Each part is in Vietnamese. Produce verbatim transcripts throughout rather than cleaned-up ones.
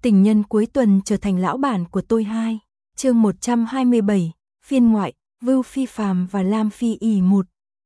Tình nhân cuối tuần trở thành lão bản của tôi hai. Chương một trăm hai mươi bảy, phiên ngoại, Vưu Phi Phàm và Lam Phi ỉ một.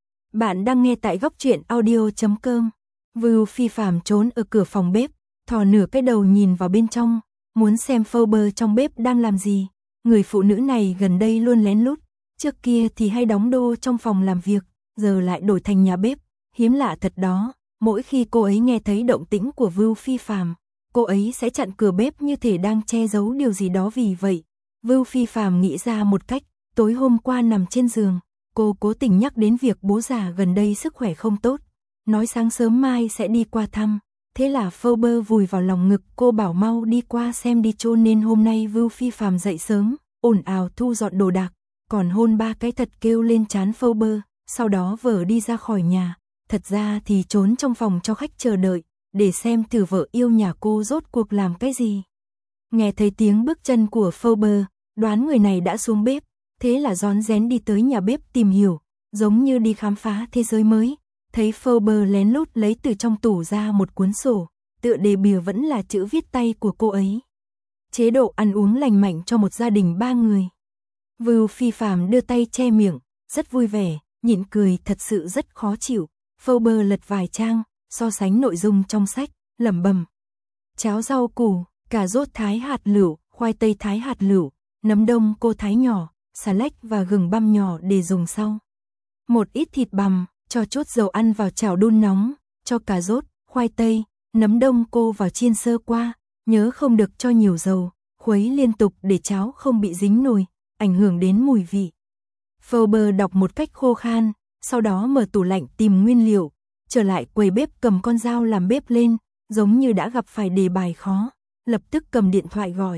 Bạn đang nghe tại góc truyện audio chấm com. Vưu Phi Phàm trốn ở cửa phòng bếp, thò nửa cái đầu nhìn vào bên trong, muốn xem Phoebe trong bếp đang làm gì. Người phụ nữ này gần đây luôn lén lút, trước kia thì hay đóng đô trong phòng làm việc, giờ lại đổi thành nhà bếp. Hiếm lạ thật đó, mỗi khi cô ấy nghe thấy động tĩnh của Vưu Phi Phàm, cô ấy sẽ chặn cửa bếp như thể đang che giấu điều gì đó. Vì vậy, Vưu Phi Phàm nghĩ ra một cách. Tối hôm qua nằm trên giường, cô cố tình nhắc đến việc bố già gần đây sức khỏe không tốt, nói sáng sớm mai sẽ đi qua thăm. Thế là Phoebe vùi vào lòng ngực cô bảo mau đi qua xem đi, cho nên hôm nay Vưu Phi Phàm dậy sớm, ồn ào thu dọn đồ đạc, còn hôn ba cái thật kêu lên trán Phoebe, sau đó vờ đi ra khỏi nhà. Thật ra thì trốn trong phòng cho khách chờ đợi, để xem thử vợ yêu nhà cô rốt cuộc làm cái gì. Nghe thấy tiếng bước chân của Phoebe, đoán người này đã xuống bếp, thế là rón rén đi tới nhà bếp tìm hiểu, giống như đi khám phá thế giới mới. Thấy Phoebe lén lút lấy từ trong tủ ra một cuốn sổ, tựa đề bìa vẫn là chữ viết tay của cô ấy. Chế độ ăn uống lành mạnh cho một gia đình ba người. Vưu Phi Phàm đưa tay che miệng, rất vui vẻ, nhịn cười thật sự rất khó chịu. Phoebe lật vài trang, so sánh nội dung trong sách, lẩm bẩm. Cháo rau củ, cà rốt thái hạt lựu, khoai tây thái hạt lựu, nấm đông cô thái nhỏ, xà lách và gừng băm nhỏ để dùng sau. Một ít thịt bằm, cho chút dầu ăn vào chảo đun nóng, cho cà rốt, khoai tây, nấm đông cô vào chiên sơ qua, nhớ không được cho nhiều dầu, khuấy liên tục để cháo không bị dính nồi, ảnh hưởng đến mùi vị. Phoebe đọc một cách khô khan, sau đó mở tủ lạnh tìm nguyên liệu, trở lại quầy bếp cầm con dao làm bếp lên, giống như đã gặp phải đề bài khó, lập tức cầm điện thoại gọi.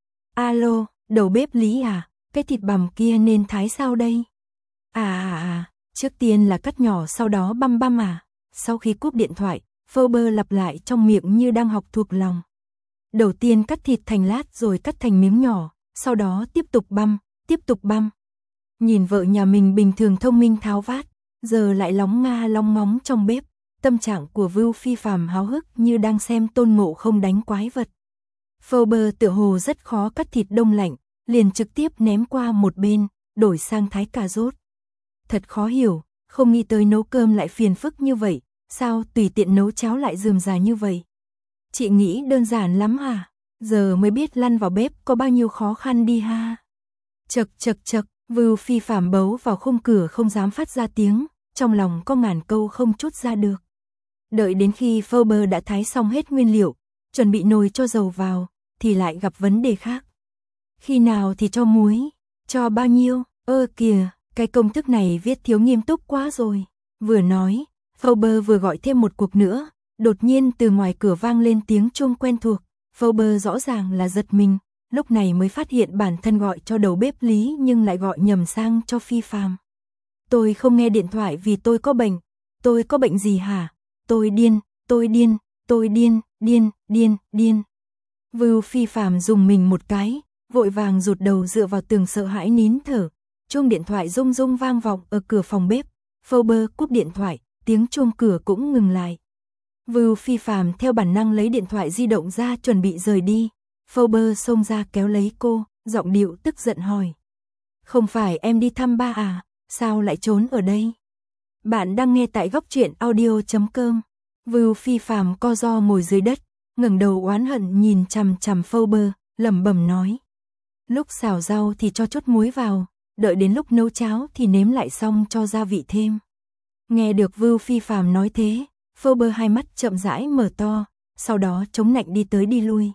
Alo, đầu bếp Lý à, cái thịt bằm kia nên thái sao đây? À à à, trước tiên là cắt nhỏ sau đó băm băm à. Sau khi cúp điện thoại, Phoebe lặp lại trong miệng như đang học thuộc lòng. Đầu tiên cắt thịt thành lát rồi cắt thành miếng nhỏ, sau đó tiếp tục băm, tiếp tục băm. Nhìn vợ nhà mình bình thường thông minh tháo vát, giờ lại lóng nga lóng ngóng trong bếp, tâm trạng của Vưu Phi Phàm háo hức như đang xem Tôn Ngộ Không đánh quái vật. Phoebe tựa hồ rất khó cắt thịt đông lạnh, liền trực tiếp ném qua một bên, đổi sang thái cà rốt. Thật khó hiểu, không nghĩ tới nấu cơm lại phiền phức như vậy, sao tùy tiện nấu cháo lại rườm rà như vậy. Chị nghĩ đơn giản lắm hả? Giờ mới biết lăn vào bếp có bao nhiêu khó khăn đi ha. Chật chật chật, Vưu Phi Phàm bấu vào khung cửa không dám phát ra tiếng, trong lòng có ngàn câu không trút ra được. Đợi đến khi Phoebe đã thái xong hết nguyên liệu, chuẩn bị nồi cho dầu vào, thì lại gặp vấn đề khác. Khi nào thì cho muối, cho bao nhiêu, ơ kìa, cái công thức này viết thiếu nghiêm túc quá rồi. Vừa nói, Phoebe vừa gọi thêm một cuộc nữa, đột nhiên từ ngoài cửa vang lên tiếng chuông quen thuộc. Phoebe rõ ràng là giật mình, lúc này mới phát hiện bản thân gọi cho đầu bếp Lý nhưng lại gọi nhầm sang cho Phi Phàm. Tôi không nghe điện thoại vì tôi có bệnh. Tôi có bệnh gì hả? Tôi điên, tôi điên, tôi điên, điên, điên, điên. Vưu Phi Phàm dùng mình một cái, vội vàng rụt đầu dựa vào tường sợ hãi nín thở. Chuông điện thoại rung rung vang vọng ở cửa phòng bếp. Phoebe cúp điện thoại, tiếng chuông cửa cũng ngừng lại. Vưu Phi Phàm theo bản năng lấy điện thoại di động ra chuẩn bị rời đi. Phoebe xông ra kéo lấy cô, giọng điệu tức giận hỏi. Không phải em đi thăm ba à, sao lại trốn ở đây? Bạn đang nghe tại góc truyện audio chấm com. Vưu Phi Phàm co ro ngồi dưới đất, ngẩng đầu oán hận nhìn chằm chằm Phoebe, lẩm bẩm nói. Lúc xào rau thì cho chút muối vào, đợi đến lúc nấu cháo thì nếm lại xong cho gia vị thêm. Nghe được Vưu Phi Phàm nói thế, Phoebe hai mắt chậm rãi mở to, sau đó chống nạnh đi tới đi lui.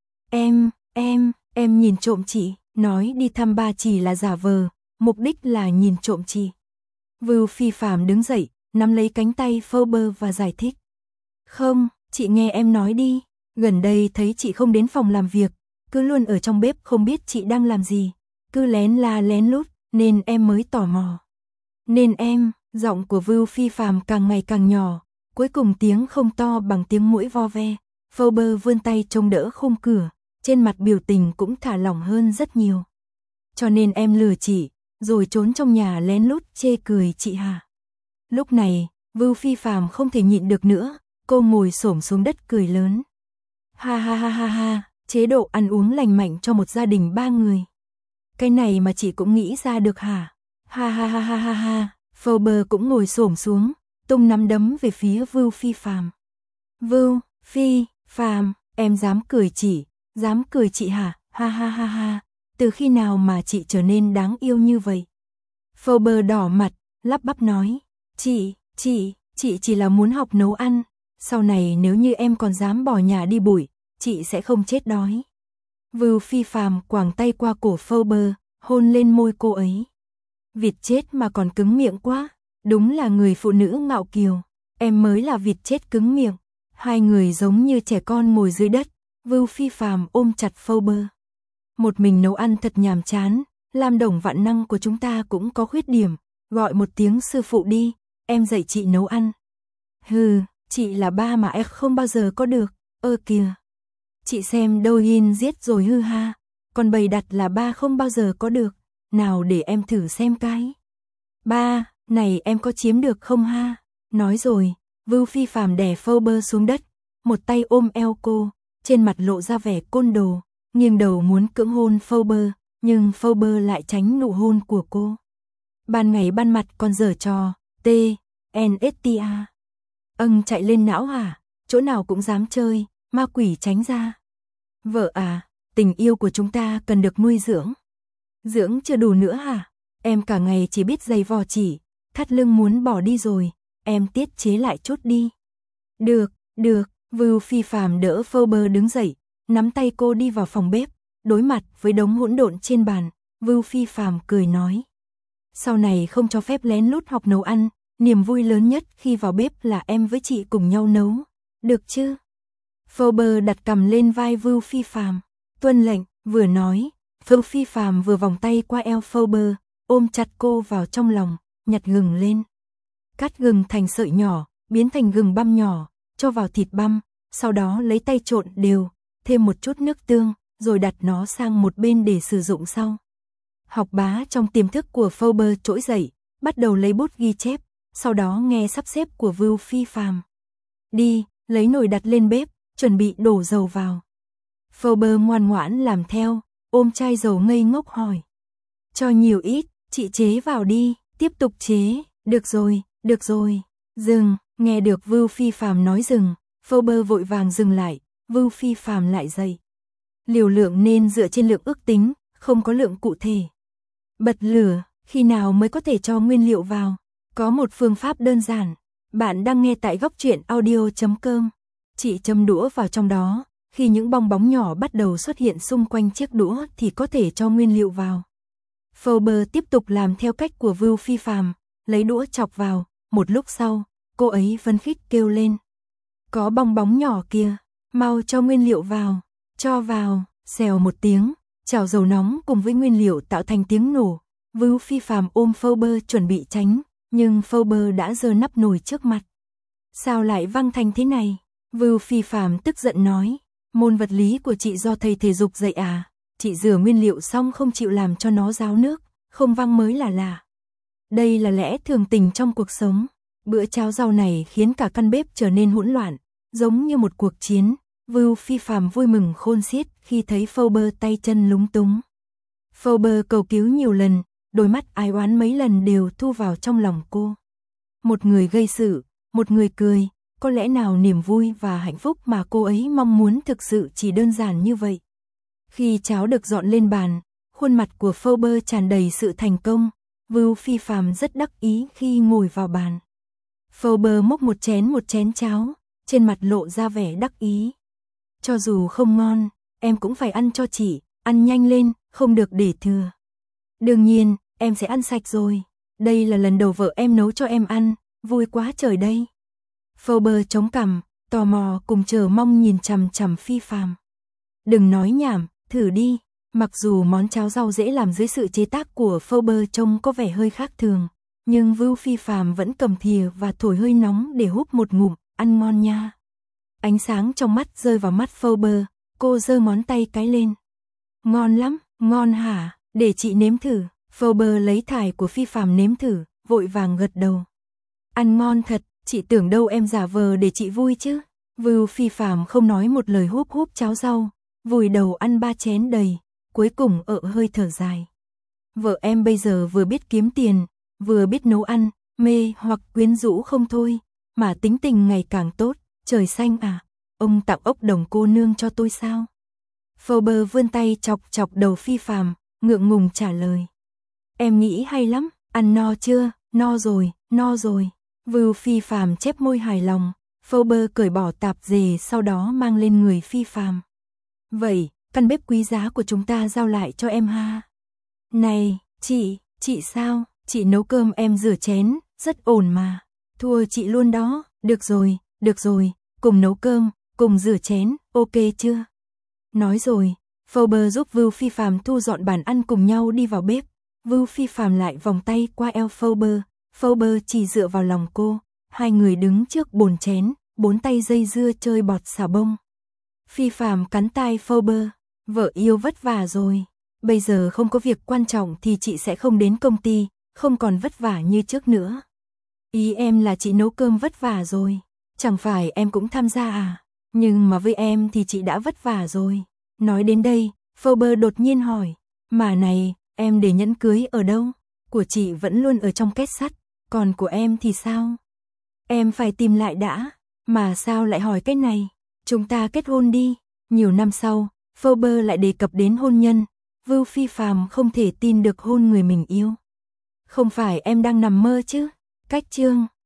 Em, em, em nhìn trộm chị, nói đi thăm ba chỉ là giả vờ, mục đích là nhìn trộm chị. Vưu Phi Phàm đứng dậy, nắm lấy cánh tay Phoebe và giải thích. Không, chị nghe em nói đi, gần đây thấy chị không đến phòng làm việc, cứ luôn ở trong bếp không biết chị đang làm gì, cứ lén la lén lút, nên em mới tò mò. Nên em, giọng của Vưu Phi Phàm càng ngày càng nhỏ, cuối cùng tiếng không to bằng tiếng muỗi vo ve. Phoebe vươn tay chống đỡ khung cửa, trên mặt biểu tình cũng thả lỏng hơn rất nhiều. Cho nên em lừa chị, rồi trốn trong nhà lén lút chê cười chị hả? Lúc này, Vưu Phi Phàm không thể nhịn được nữa, cô ngồi xổm xuống đất cười lớn. Ha ha ha ha ha, chế độ ăn uống lành mạnh cho một gia đình ba người. Cái này mà chị cũng nghĩ ra được hả? Ha ha ha ha ha ha. Phoebe cũng ngồi xổm xuống, tung nắm đấm về phía Vưu Phi Phàm. Vưu Phi Phàm, em dám cười chị, dám cười chị hả? Ha ha ha ha. Từ khi nào mà chị trở nên đáng yêu như vậy? Phoebe đỏ mặt, lắp bắp nói. Chị, chị, chị chỉ là muốn học nấu ăn. Sau này nếu như em còn dám bỏ nhà đi bụi, chị sẽ không chết đói. Vưu Phi Phàm quàng tay qua cổ Phoebe, hôn lên môi cô ấy. Vịt chết mà còn cứng miệng quá, đúng là người phụ nữ ngạo kiều, em mới là vịt chết cứng miệng. Hai người giống như trẻ con ngồi dưới đất, Vưu Phi Phàm ôm chặt Phoebe. Một mình nấu ăn thật nhàm chán, Lam Đồng vạn năng của chúng ta cũng có khuyết điểm, gọi một tiếng sư phụ đi, em dạy chị nấu ăn. Hừ, chị là ba mà em không bao giờ có được, ơ kìa. Chị xem Douyin giết rồi hư ha, còn bày đặt là ba không bao giờ có được, nào để em thử xem cái. Ba, này em có chiếm được không ha? Nói rồi, Vưu Phi Phàm đè Phoebe xuống đất, một tay ôm eo cô, trên mặt lộ ra vẻ côn đồ, nghiêng đầu muốn cưỡng hôn Phoebe, nhưng Phoebe lại tránh nụ hôn của cô. Ban ngày ban mặt còn giở trò, T, N S T A. Âng chạy lên não hả? Chỗ nào cũng dám chơi, ma quỷ tránh ra. Vợ à, tình yêu của chúng ta cần được nuôi dưỡng. Dưỡng chưa đủ nữa hả? Em cả ngày chỉ biết giày vò chỉ, thắt lưng muốn bỏ đi rồi, em tiết chế lại chút đi. Được, được, Vưu Phi Phàm đỡ Phoebe đứng dậy, nắm tay cô đi vào phòng bếp, đối mặt với đống hỗn độn trên bàn, Vưu Phi Phàm cười nói. Sau này không cho phép lén lút học nấu ăn, niềm vui lớn nhất khi vào bếp là em với chị cùng nhau nấu, được chứ? Phoebe đặt cằm lên vai Vưu Phi Phàm, tuân lệnh, vừa nói, Vưu Phi Phàm vừa vòng tay qua eo Phoebe, ôm chặt cô vào trong lòng, nhặt gừng lên. Cắt gừng thành sợi nhỏ, biến thành gừng băm nhỏ, cho vào thịt băm, sau đó lấy tay trộn đều, thêm một chút nước tương, rồi đặt nó sang một bên để sử dụng sau. Học bá trong tiềm thức của Phoebe trỗi dậy, bắt đầu lấy bút ghi chép, sau đó nghe sắp xếp của Vưu Phi Phàm. Đi, lấy nồi đặt lên bếp, chuẩn bị đổ dầu vào. Phoebe ngoan ngoãn làm theo, ôm chai dầu ngây ngốc hỏi. Cho nhiều ít, chị chế vào đi, tiếp tục chế, được rồi, được rồi, dừng, nghe được Vưu Phi Phàm nói dừng, Phoebe vội vàng dừng lại, Vưu Phi Phàm lại dậy. Liều lượng nên dựa trên lượng ước tính, không có lượng cụ thể. Bật lửa, khi nào mới có thể cho nguyên liệu vào? Có một phương pháp đơn giản, bạn đang nghe tại góc truyện audio chấm com. Chị châm đũa vào trong đó, khi những bong bóng nhỏ bắt đầu xuất hiện xung quanh chiếc đũa thì có thể cho nguyên liệu vào. Phoebe tiếp tục làm theo cách của Vưu Phi Phàm, lấy đũa chọc vào, một lúc sau, cô ấy phấn khích kêu lên. Có bong bóng nhỏ kìa, mau cho nguyên liệu vào, cho vào, xèo một tiếng, chảo dầu nóng cùng với nguyên liệu tạo thành tiếng nổ. Vưu Phi Phàm ôm Phoebe chuẩn bị tránh, nhưng Phoebe đã giơ nắp nồi trước mặt. Sao lại văng thành thế này? Vưu Phi Phàm tức giận nói, môn vật lý của chị do thầy thể dục dạy à? Chị rửa nguyên liệu xong không chịu làm cho nó ráo nước, không văng mới là lạ. Đây là lẽ thường tình trong cuộc sống. Bữa cháo rau này khiến cả căn bếp trở nên hỗn loạn, giống như một cuộc chiến. Vưu Phi Phàm vui mừng khôn xiết khi thấy Phoebe tay chân lúng túng. Phoebe cầu cứu nhiều lần, đôi mắt ai oán mấy lần đều thu vào trong lòng cô. Một người gây sự, một người cười, có lẽ nào niềm vui và hạnh phúc mà cô ấy mong muốn thực sự chỉ đơn giản như vậy. Khi cháo được dọn lên bàn, khuôn mặt của Phoebe tràn đầy sự thành công, Vưu Phi Phàm rất đắc ý khi ngồi vào bàn. Phoebe múc một chén một chén cháo, trên mặt lộ ra vẻ đắc ý. Cho dù không ngon, em cũng phải ăn cho chị, ăn nhanh lên, không được để thừa. Đương nhiên, em sẽ ăn sạch rồi. Đây là lần đầu vợ em nấu cho em ăn, vui quá trời đây. Phoebe chống cằm, tò mò cùng chờ mong nhìn chằm chằm Phi Phàm. Đừng nói nhảm, thử đi. Mặc dù món cháo rau dễ làm dưới sự chế tác của Phoebe trông có vẻ hơi khác thường, nhưng Vưu Phi Phàm vẫn cầm thìa và thổi hơi nóng để húp một ngụm, ăn ngon nha. Ánh sáng trong mắt rơi vào mắt Phoebe, cô giơ ngón tay cái lên. Ngon lắm, ngon hả, để chị nếm thử. Phoebe lấy thải của Phi Phàm nếm thử, vội vàng gật đầu. Ăn ngon thật, chị tưởng đâu em giả vờ để chị vui chứ. Vưu Phi Phàm không nói một lời húp húp cháo rau, vùi đầu ăn ba chén đầy, cuối cùng ợ hơi thở dài. Vợ em bây giờ vừa biết kiếm tiền, vừa biết nấu ăn, mê hoặc quyến rũ không thôi, mà tính tình ngày càng tốt, trời xanh à, ông tặng ốc đồng cô nương cho tôi sao? Phoebe vươn tay chọc chọc đầu Phi Phàm, ngượng ngùng trả lời. Em nghĩ hay lắm, ăn no chưa? No rồi, no rồi. Vưu Phi Phàm chép môi hài lòng, Phoebe cởi bỏ tạp dề sau đó mang lên người Phi Phàm. Vậy, căn bếp quý giá của chúng ta giao lại cho em ha. Này, chị, chị sao? Chị nấu cơm em rửa chén, rất ổn mà. Thua chị luôn đó, được rồi, được rồi, cùng nấu cơm, cùng rửa chén, ok chưa? Nói rồi, Phoebe giúp Vưu Phi Phàm thu dọn bàn ăn cùng nhau đi vào bếp. Vưu Phi Phàm lại vòng tay qua eo Phoebe, Phoebe chỉ dựa vào lòng cô, hai người đứng trước bồn chén, bốn tay dây dưa chơi bọt xà bông. Phi Phàm cắn tai Phoebe, vợ yêu vất vả rồi, bây giờ không có việc quan trọng thì chị sẽ không đến công ty, không còn vất vả như trước nữa. Ý em là chị nấu cơm vất vả rồi, chẳng phải em cũng tham gia à, nhưng mà với em thì chị đã vất vả rồi. Nói đến đây, Phoebe đột nhiên hỏi, mà này, em để nhẫn cưới ở đâu? Của chị vẫn luôn ở trong két sắt, còn của em thì sao? Em phải tìm lại đã, mà sao lại hỏi cái này? Chúng ta kết hôn đi. Nhiều năm sau, Phoebe lại đề cập đến hôn nhân, Vưu Phi Phàm không thể tin được hôn người mình yêu. Không phải em đang nằm mơ chứ? Cách chương